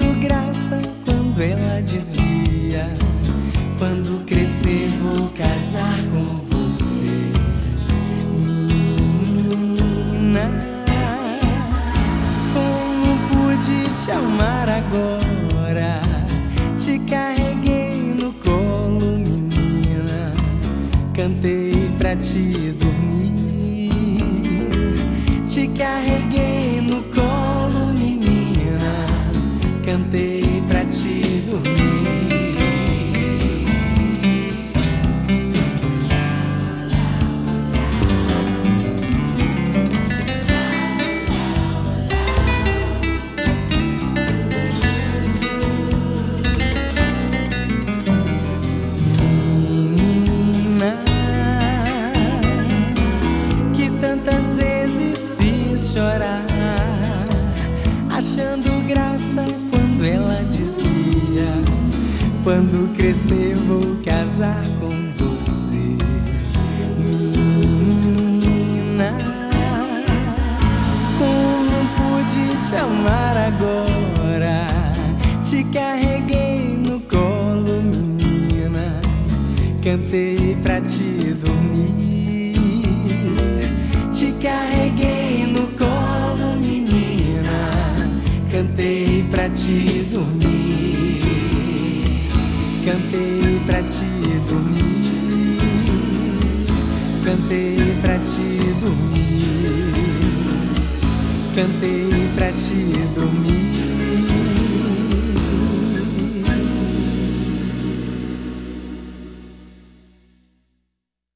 achando graça quando ela dizia: quando crescer vou casar com você. Menina, como pude te amar agora? Te carreguei no colo, menina, cantei pra te dormir. Te carreguei no colo, menina, cantei pra te dormir. Tantas vezes fiz chorar, achando graça quando ela dizia: quando crescer vou casar com você. Menina, como pude te amar agora? Te carreguei no colo, menina, cantei pra te dormir. Te carreguei no colo, menina, cantei pra te dormir. Cantei pra te dormir. Cantei pra te dormir. Cantei pra te dormir.